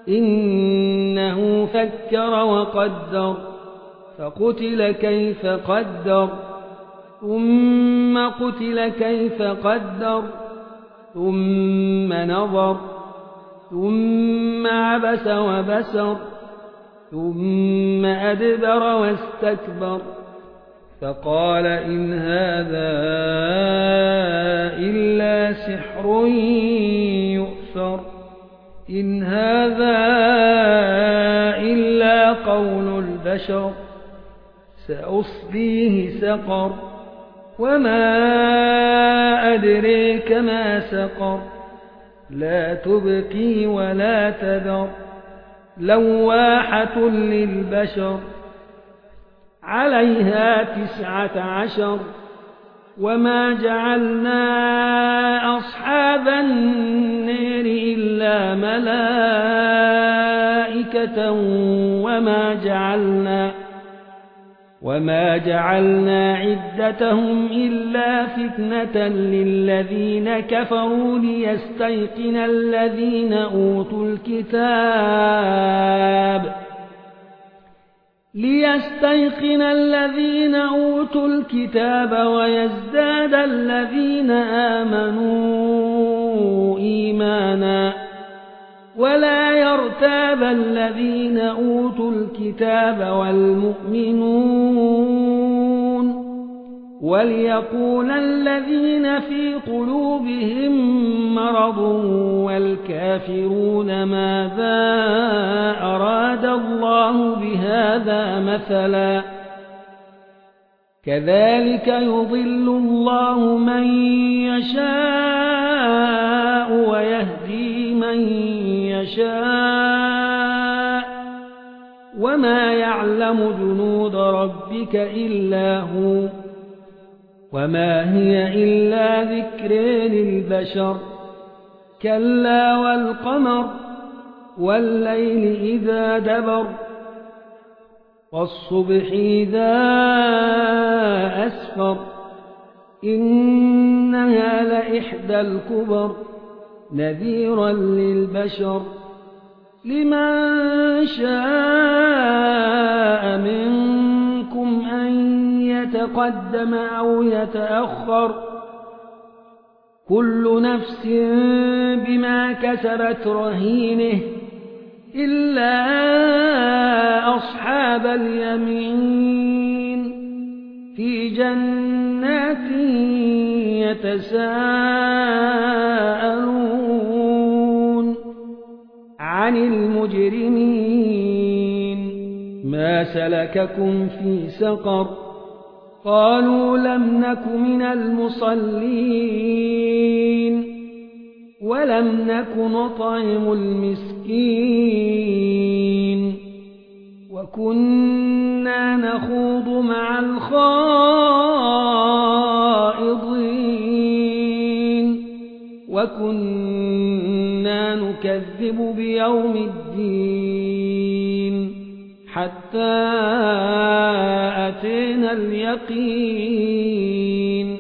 إنه فكر وقدر فقتل كيف قدر ثم قتل كيف قدر ثم نظر ثم عبس وبسر ثم أدبر واستكبر فقال إن هذا إلا سحر يؤثر إن هذا إلا قول البشر سأصليه سقر وما أدريك ما سقر لا تبقي ولا تذر لواحة للبشر عليها 19 وما جعلنا أصحاب النار إلا ملائكة وما جعلنا عدتهم إلا فتنة للذين كفروا ليستيقن الذين أوتوا الكتاب ويزداد الذين آمنوا إيمانا ولا يرتاب الذين أوتوا الكتاب والمؤمنون وليقول الذين في قلوبهم مرض والكافرون ماذا أراد الله بهذا مثلا كذلك يضل الله من يشاء ويهدي من يشاء وما يعلم جنود ربك إلا هو وما هي إلا ذكر للبشر كلا والقمر والليل إذا دبر والصبح إذا أسفر إنها لإحدى الكبر نذيرا للبشر لمن شاء منكم أن يتقدم أو يتأخر كل نفس بما كسبت رهينه إلا أصحاب اليمين في جنات يتساءلون عن المجرمين ما سلككم في سقر قالوا لم نك من المصلين ولم نك نطعم المسكين وكنا نخوض مع الخائضين وكنا نكذب بيوم الدين حتى أتينا اليقين